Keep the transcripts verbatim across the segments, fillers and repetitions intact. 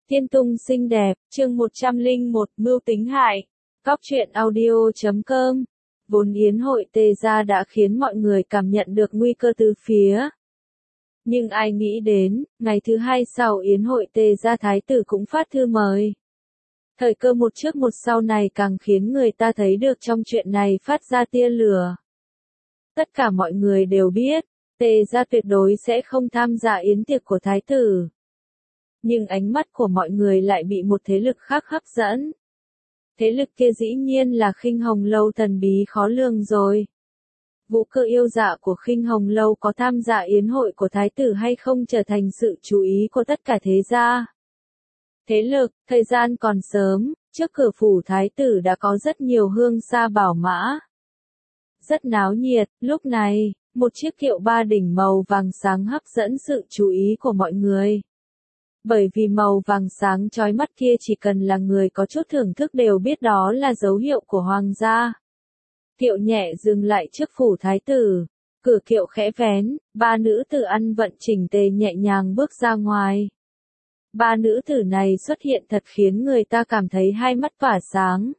Tiên tung xinh đẹp, chương một trăm lẻ một, mưu tính hại. Cóc truyện audio chấm com. Vốn yến hội tề gia đã khiến mọi người cảm nhận được nguy cơ từ phía. Nhưng ai nghĩ đến, ngày thứ hai sau yến hội tề gia thái tử cũng phát thư mời. Thời cơ một trước một sau này càng khiến người ta thấy được trong chuyện này phát ra tia lửa. Tất cả mọi người đều biết, tề gia tuyệt đối sẽ không tham gia yến tiệc của thái tử. Nhưng ánh mắt của mọi người lại bị một thế lực khác hấp dẫn. Thế lực kia dĩ nhiên là Khinh Hồng Lâu thần bí khó lường rồi. Vũ cơ yêu dạ của Khinh Hồng Lâu có tham gia yến hội của thái tử hay không trở thành sự chú ý của tất cả thế gia. Thế lực, thời gian còn sớm, trước cửa phủ thái tử đã có rất nhiều hương xa bảo mã. Rất náo nhiệt, lúc này, một chiếc kiệu ba đỉnh màu vàng sáng hấp dẫn sự chú ý của mọi người. Bởi vì màu vàng sáng chói mắt kia chỉ cần là người có chút thưởng thức đều biết đó là dấu hiệu của hoàng gia. Kiệu nhẹ dừng lại trước phủ thái tử, cửa kiệu khẽ vén, ba nữ tử ăn vận chỉnh tề nhẹ nhàng bước ra ngoài. Ba nữ tử này xuất hiện thật khiến người ta cảm thấy hai mắt tỏa sáng.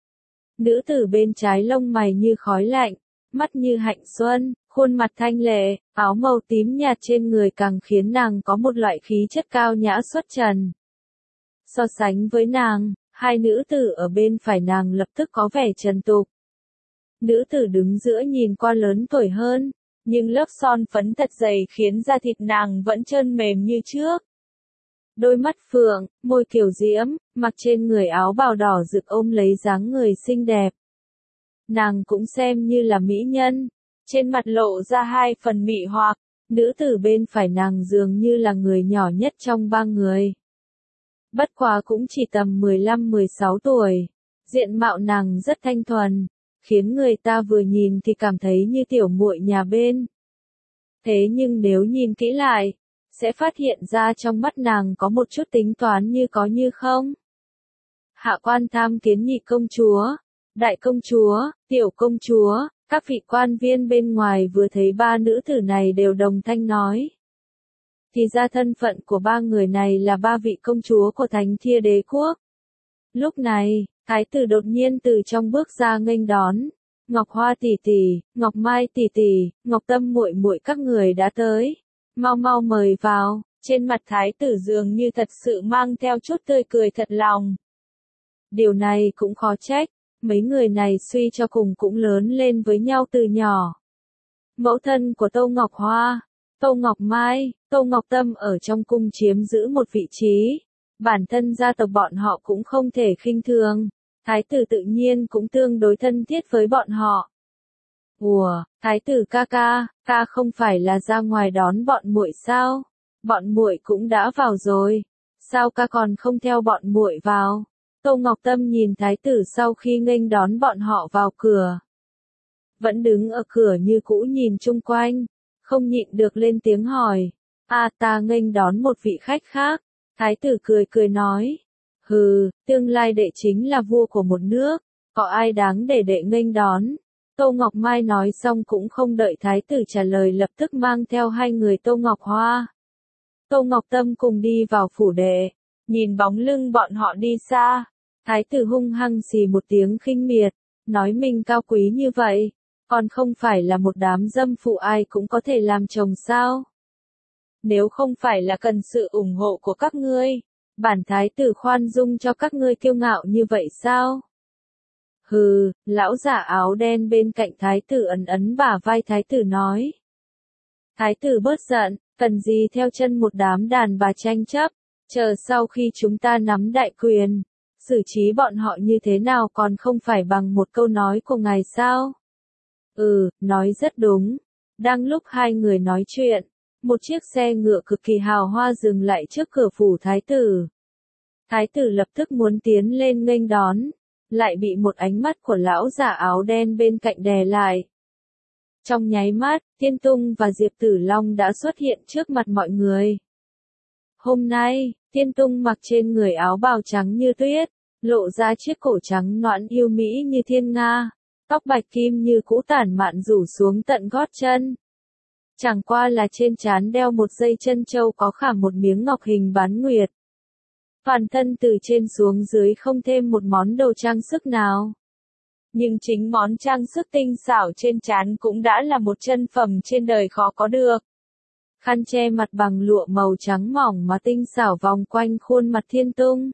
Nữ tử bên trái lông mày như khói lạnh, mắt như hạnh xuân, khuôn mặt thanh lệ, áo màu tím nhạt trên người càng khiến nàng có một loại khí chất cao nhã xuất trần. So sánh với nàng, hai nữ tử ở bên phải nàng lập tức có vẻ trần tục. Nữ tử đứng giữa nhìn qua lớn tuổi hơn, nhưng lớp son phấn thật dày khiến da thịt nàng vẫn trơn mềm như trước. Đôi mắt phượng, môi kiều diễm, mặc trên người áo bào đỏ rực ôm lấy dáng người xinh đẹp. Nàng cũng xem như là mỹ nhân, trên mặt lộ ra hai phần mị hoặc, nữ tử bên phải nàng dường như là người nhỏ nhất trong ba người. Bất quá cũng chỉ tầm mười lăm mười sáu tuổi, diện mạo nàng rất thanh thuần, khiến người ta vừa nhìn thì cảm thấy như tiểu muội nhà bên. Thế nhưng nếu nhìn kỹ lại, sẽ phát hiện ra trong mắt nàng có một chút tính toán như có như không. Hạ quan tham kiến nhị công chúa, đại công chúa, tiểu công chúa, các vị quan viên bên ngoài vừa thấy ba nữ tử này đều đồng thanh nói. Thì ra thân phận của ba người này là ba vị công chúa của Thánh Thiên Đế Quốc. Lúc này, thái tử đột nhiên từ trong bước ra nghênh đón. Ngọc Hoa tỷ tỷ, Ngọc Mai tỷ tỷ, Ngọc Tâm muội muội các người đã tới. Mau mau mời vào, trên mặt thái tử dường như thật sự mang theo chút tươi cười thật lòng. Điều này cũng khó trách, mấy người này suy cho cùng cũng lớn lên với nhau từ nhỏ. Mẫu thân của Tô Ngọc Hoa, Tô Ngọc Mai, Tô Ngọc Tâm ở trong cung chiếm giữ một vị trí. Bản thân gia tộc bọn họ cũng không thể khinh thường, thái tử tự nhiên cũng tương đối thân thiết với bọn họ. Ủa, thái tử ca ca, ca không phải là ra ngoài đón bọn muội sao? Bọn muội cũng đã vào rồi, sao ca còn không theo bọn muội vào? Tô Ngọc Tâm nhìn thái tử sau khi nghênh đón bọn họ vào cửa. Vẫn đứng ở cửa như cũ nhìn chung quanh, không nhịn được lên tiếng hỏi. À ta nghênh đón một vị khách khác. Thái tử cười cười nói. Hừ, tương lai đệ chính là vua của một nước, có ai đáng để đệ nghênh đón. Tô Ngọc Mai nói xong cũng không đợi thái tử trả lời lập tức mang theo hai người Tô Ngọc Hoa. Tô Ngọc Tâm cùng đi vào phủ đệ, nhìn bóng lưng bọn họ đi xa. Thái tử hung hăng xì một tiếng khinh miệt, nói mình cao quý như vậy, còn không phải là một đám dâm phụ ai cũng có thể làm chồng sao? Nếu không phải là cần sự ủng hộ của các ngươi, bản thái tử khoan dung cho các ngươi kiêu ngạo như vậy sao? Hừ, lão giả áo đen bên cạnh thái tử ấn ấn bả vai thái tử nói. Thái tử bớt giận, cần gì theo chân một đám đàn bà tranh chấp, chờ sau khi chúng ta nắm đại quyền. Xử trí bọn họ như thế nào còn không phải bằng một câu nói của ngài sao? Ừ, nói rất đúng. Đang lúc hai người nói chuyện, một chiếc xe ngựa cực kỳ hào hoa dừng lại trước cửa phủ thái tử. Thái tử lập tức muốn tiến lên nghênh đón, lại bị một ánh mắt của lão giả áo đen bên cạnh đè lại. Trong nháy mắt, Tiên Tung và Diệp Tử Long đã xuất hiện trước mặt mọi người. Hôm nay, Tiên Tung mặc trên người áo bào trắng như tuyết, lộ ra chiếc cổ trắng nõn yêu mỹ như thiên nga, tóc bạch kim như cũ tản mạn rủ xuống tận gót chân. Chẳng qua là trên trán đeo một dây chân châu có khảm một miếng ngọc hình bán nguyệt. Toàn thân từ trên xuống dưới không thêm một món đồ trang sức nào. Nhưng chính món trang sức tinh xảo trên trán cũng đã là một chân phẩm trên đời khó có được. Khăn che mặt bằng lụa màu trắng mỏng mà tinh xảo vòng quanh khuôn mặt Thiên Tung,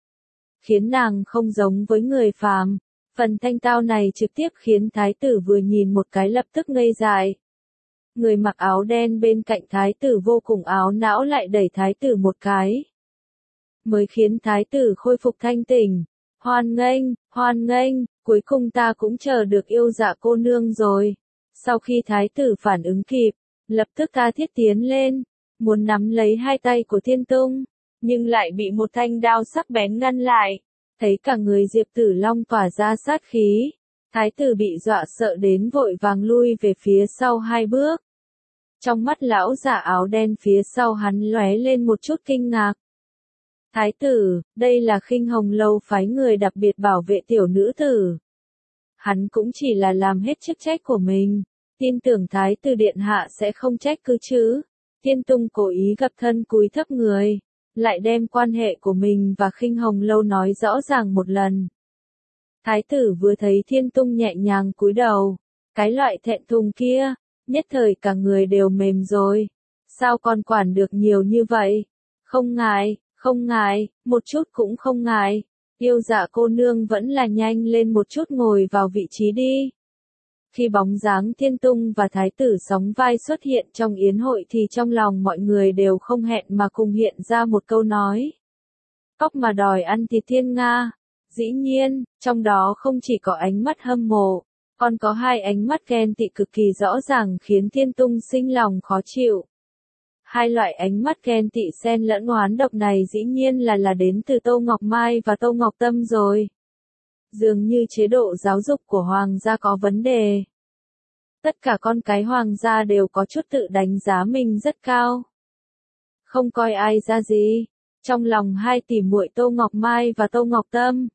khiến nàng không giống với người phàm. Phần thanh tao này trực tiếp khiến thái tử vừa nhìn một cái lập tức ngây dại. Người mặc áo đen bên cạnh thái tử vô cùng áo não lại đẩy thái tử một cái, mới khiến thái tử khôi phục thanh tỉnh. Hoan nghênh, hoan nghênh, cuối cùng ta cũng chờ được yêu dạ cô nương rồi. Sau khi thái tử phản ứng kịp, lập tức tha thiết tiến lên, muốn nắm lấy hai tay của Thiên Tung, nhưng lại bị một thanh đao sắc bén ngăn lại. Thấy cả người Diệp Tử Long tỏa ra sát khí, thái tử bị dọa sợ đến vội vàng lui về phía sau hai bước. Trong mắt lão giả áo đen phía sau hắn lóe lên một chút kinh ngạc. Thái tử, đây là Khinh Hồng Lâu phái người đặc biệt bảo vệ tiểu nữ tử. Hắn cũng chỉ là làm hết chức trách của mình, tin tưởng thái tử điện hạ sẽ không trách cứ chứ. Thiên Tung cố ý gập thân cúi thấp người, lại đem quan hệ của mình và Khinh Hồng Lâu nói rõ ràng một lần. Thái tử vừa thấy Thiên Tung nhẹ nhàng cúi đầu, cái loại thẹn thùng kia, nhất thời cả người đều mềm rồi. Sao con quản được nhiều như vậy? Không ngại, không ngại, một chút cũng không ngại. Yêu dạ cô nương vẫn là nhanh lên một chút ngồi vào vị trí đi. Khi bóng dáng Thiên Tung và thái tử sóng vai xuất hiện trong yến hội thì trong lòng mọi người đều không hẹn mà cùng hiện ra một câu nói. Cóc mà đòi ăn thịt thiên nga. Dĩ nhiên, trong đó không chỉ có ánh mắt hâm mộ, còn có hai ánh mắt ghen tị cực kỳ rõ ràng khiến Thiên Tung sinh lòng khó chịu. Hai loại ánh mắt ghen tị xen lẫn oán độc này dĩ nhiên là là đến từ Tô Ngọc Mai và Tô Ngọc Tâm rồi. Dường như chế độ giáo dục của hoàng gia có vấn đề. Tất cả con cái hoàng gia đều có chút tự đánh giá mình rất cao, không coi ai ra gì. Trong lòng hai tỷ muội Tô Ngọc Mai và Tô Ngọc Tâm,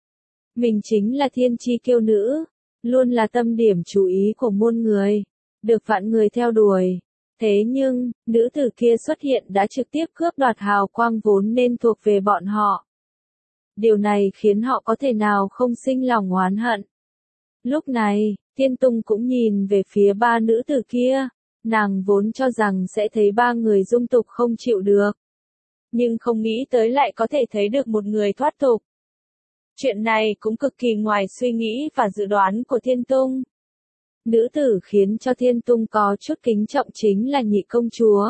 mình chính là thiên chi kiêu nữ, luôn là tâm điểm chú ý của muôn người, được vạn người theo đuổi. Thế nhưng, nữ tử kia xuất hiện đã trực tiếp cướp đoạt hào quang vốn nên thuộc về bọn họ. Điều này khiến họ có thể nào không sinh lòng oán hận. Lúc này, Thiên Tung cũng nhìn về phía ba nữ tử kia, nàng vốn cho rằng sẽ thấy ba người dung tục không chịu được. Nhưng không nghĩ tới lại có thể thấy được một người thoát tục. Chuyện này cũng cực kỳ ngoài suy nghĩ và dự đoán của Thiên Tung. Nữ tử khiến cho Thiên Tung có chút kính trọng chính là nhị công chúa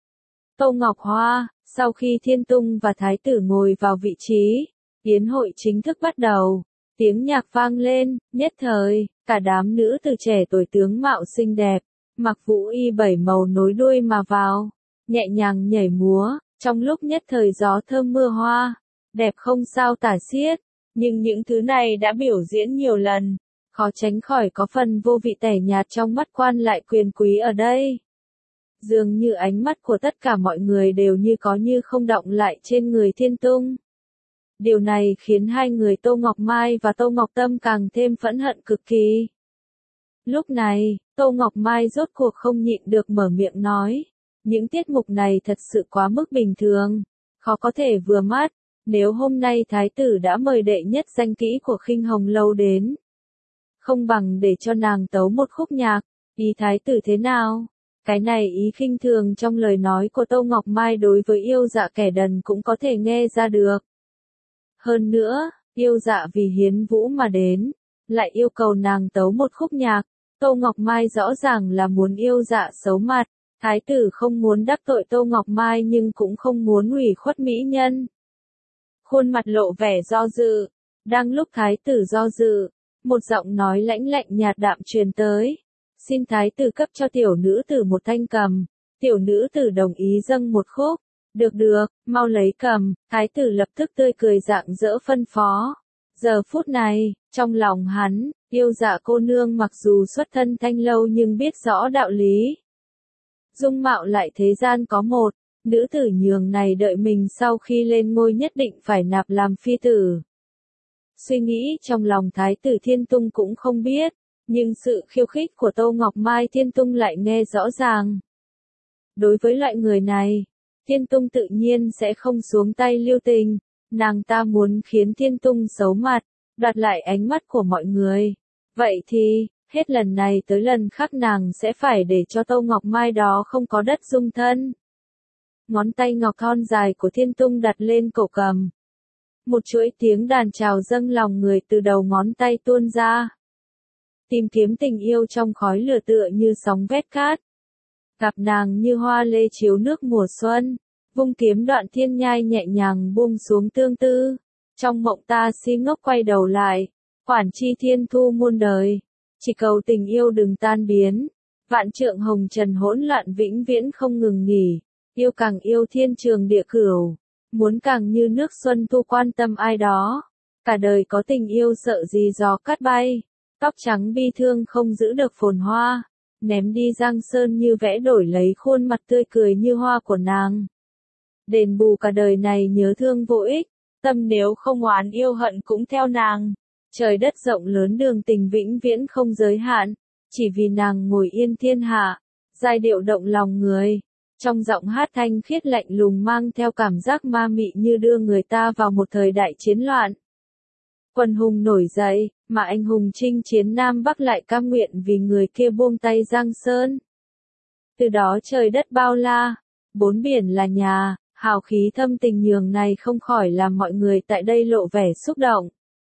Tô Ngọc Hoa. Sau khi Thiên Tung và thái tử ngồi vào vị trí, yến hội chính thức bắt đầu. Tiếng nhạc vang lên, nhất thời, cả đám nữ từ trẻ tuổi tướng mạo xinh đẹp, mặc vũ y bảy màu nối đuôi mà vào, nhẹ nhàng nhảy múa, trong lúc nhất thời gió thơm mưa hoa, đẹp không sao tả xiết. Nhưng những thứ này đã biểu diễn nhiều lần, khó tránh khỏi có phần vô vị tẻ nhạt trong mắt quan lại quyền quý ở đây. Dường như ánh mắt của tất cả mọi người đều như có như không động lại trên người Thiên Tung. Điều này khiến hai người Tô Ngọc Mai và Tô Ngọc Tâm càng thêm phẫn hận cực kỳ. Lúc này, Tô Ngọc Mai rốt cuộc không nhịn được mở miệng nói, những tiết mục này thật sự quá mức bình thường, khó có thể vừa mắt. Nếu hôm nay thái tử đã mời đệ nhất danh kỹ của Khinh Hồng Lâu đến, không bằng để cho nàng tấu một khúc nhạc. Ý thái tử thế nào? Cái này ý khinh thường trong lời nói của Tô Ngọc Mai đối với yêu dạ kẻ đần cũng có thể nghe ra được. Hơn nữa, yêu dạ vì hiến vũ mà đến, lại yêu cầu nàng tấu một khúc nhạc. Tô Ngọc Mai rõ ràng là muốn yêu dạ xấu mặt. Thái tử không muốn đắc tội Tô Ngọc Mai nhưng cũng không muốn ủy khuất mỹ nhân. Khuôn mặt lộ vẻ do dự. Đang lúc thái tử do dự, một giọng nói lãnh lạnh nhạt đạm truyền tới. Xin thái tử cấp cho tiểu nữ tử một thanh cầm. Tiểu nữ tử đồng ý dâng một khúc. Được được, mau lấy cầm. Thái tử lập tức tươi cười rạng rỡ phân phó. Giờ phút này, trong lòng hắn, yêu dạ cô nương mặc dù xuất thân thanh lâu nhưng biết rõ đạo lý. Dung mạo lại thế gian có một, nữ tử nhường này đợi mình sau khi lên ngôi nhất định phải nạp làm phi tử. Suy nghĩ trong lòng thái tử Thiên Tung cũng không biết, nhưng sự khiêu khích của Tô Ngọc Mai Thiên Tung lại nghe rõ ràng. Đối với loại người này, Thiên Tung tự nhiên sẽ không xuống tay lưu tình, Nàng ta muốn khiến Thiên Tung xấu mặt, đoạt lại ánh mắt của mọi người. Vậy thì, hết lần này tới lần khác nàng sẽ phải để cho Tô Ngọc Mai đó không có đất dung thân. Ngón tay ngọc thon dài của Thiên Tung đặt lên cổ cầm. Một chuỗi tiếng đàn chào dâng lòng người từ đầu ngón tay tuôn ra. Tìm kiếm tình yêu trong khói lửa tựa như sóng vét cát. Gặp nàng như hoa lê chiếu nước mùa xuân. Vung kiếm đoạn thiên nhai nhẹ nhàng buông xuống tương tư. Trong mộng ta si ngốc quay đầu lại. Khoản chi thiên thu muôn đời. Chỉ cầu tình yêu đừng tan biến. Vạn trượng hồng trần hỗn loạn vĩnh viễn không ngừng nghỉ. Yêu càng yêu thiên trường địa cửu. Muốn càng như nước xuân thu quan tâm ai đó. Cả đời có tình yêu sợ gì gió cát bay. Tóc trắng bi thương không giữ được phồn hoa. Ném đi giang sơn như vẽ đổi lấy khuôn mặt tươi cười như hoa của nàng. Đền bù cả đời này nhớ thương vô ích. Tâm nếu không oán yêu hận cũng theo nàng. Trời đất rộng lớn đường tình vĩnh viễn không giới hạn. Chỉ vì nàng ngồi yên thiên hạ. Giai điệu động lòng người. Trong giọng hát thanh khiết lạnh lùng mang theo cảm giác ma mị như đưa người ta vào một thời đại chiến loạn. Quần hùng nổi dậy, mà anh hùng chinh chiến Nam Bắc lại cam nguyện vì người kia buông tay Giang Sơn. Từ đó trời đất bao la, bốn biển là nhà, hào khí thâm tình nhường này không khỏi làm mọi người tại đây lộ vẻ xúc động.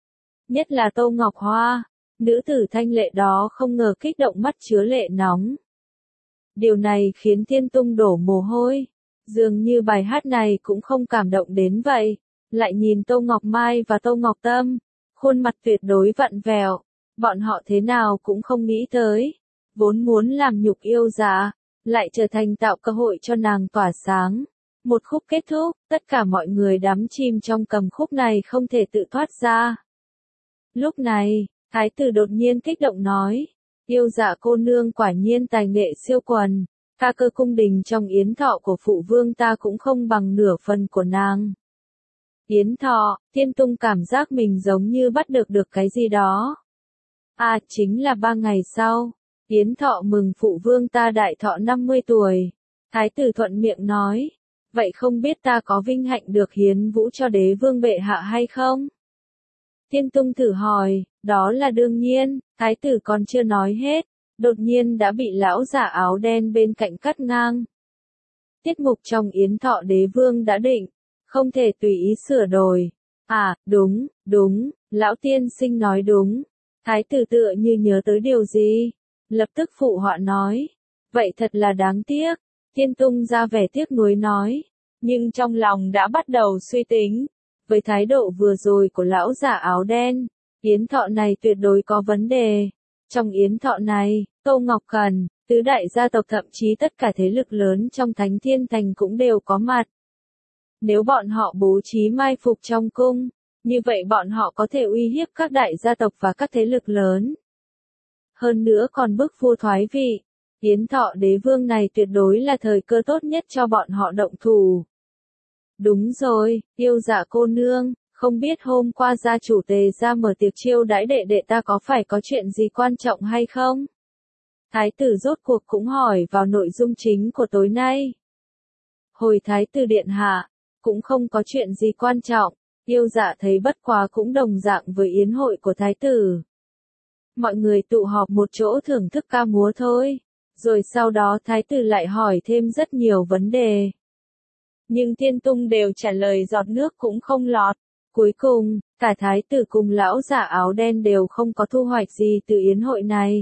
Nhất là Tô Ngọc Hoa, nữ tử thanh lệ đó không ngờ kích động mắt chứa lệ nóng. Điều này khiến Thiên Tung đổ mồ hôi, dường như bài hát này cũng không cảm động đến vậy. Lại nhìn Tô Ngọc Mai và Tô Ngọc Tâm, khuôn mặt tuyệt đối vặn vẹo, bọn họ thế nào cũng không nghĩ tới, vốn muốn làm nhục yêu dạ, lại trở thành tạo cơ hội cho nàng tỏa sáng. Một khúc kết thúc, tất cả mọi người đắm chìm trong cầm khúc này không thể tự thoát ra. Lúc này, Thái tử đột nhiên kích động nói, yêu dạ cô nương quả nhiên tài nghệ siêu quần, ca cơ cung đình trong yến thọ của phụ vương ta cũng không bằng nửa phần của nàng. Yến thọ, Thiên Tung cảm giác mình giống như bắt được được cái gì đó. À, chính là ba ngày sau, yến thọ mừng phụ vương ta đại thọ năm mươi tuổi. Thái tử thuận miệng nói, vậy không biết ta có vinh hạnh được hiến vũ cho đế vương bệ hạ hay không? Thiên Tung thử hỏi, đó là đương nhiên, thái tử còn chưa nói hết, đột nhiên đã bị lão giả áo đen bên cạnh cắt ngang. Tiết mục trong yến thọ đế vương đã định, không thể tùy ý sửa đổi. À, đúng, đúng, lão tiên sinh nói đúng. Thái tử tựa như nhớ tới điều gì, lập tức phụ họa nói, vậy thật là đáng tiếc. Thiên Tung ra vẻ tiếc nuối nói, nhưng trong lòng đã bắt đầu suy tính. Với thái độ vừa rồi của lão giả áo đen, yến thọ này tuyệt đối có vấn đề. Trong yến thọ này, Tô Ngọc Cần, tứ đại gia tộc thậm chí tất cả thế lực lớn trong Thánh Thiên Thành cũng đều có mặt. Nếu bọn họ bố trí mai phục trong cung, như vậy bọn họ có thể uy hiếp các đại gia tộc và các thế lực lớn. Hơn nữa còn bức vua thoái vị, yến thọ đế vương này tuyệt đối là thời cơ tốt nhất cho bọn họ động thủ. Đúng rồi, yêu dạ cô nương, không biết hôm qua gia chủ Tề ra mở tiệc chiêu đãi đệ đệ ta có phải có chuyện gì quan trọng hay không? Thái tử rốt cuộc cũng hỏi vào nội dung chính của tối nay. Hồi thái tử điện hạ, cũng không có chuyện gì quan trọng, yêu dạ thấy bất quá cũng đồng dạng với yến hội của thái tử. Mọi người tụ họp một chỗ thưởng thức ca múa thôi, rồi sau đó thái tử lại hỏi thêm rất nhiều vấn đề. Nhưng Thiên Tung đều trả lời giọt nước cũng không lọt. Cuối cùng, cả thái tử cùng lão giả áo đen đều không có thu hoạch gì từ yến hội này.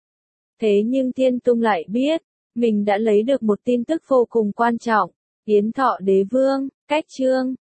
Thế nhưng Thiên Tung lại biết, mình đã lấy được một tin tức vô cùng quan trọng. Yến thọ đế vương, cách chương,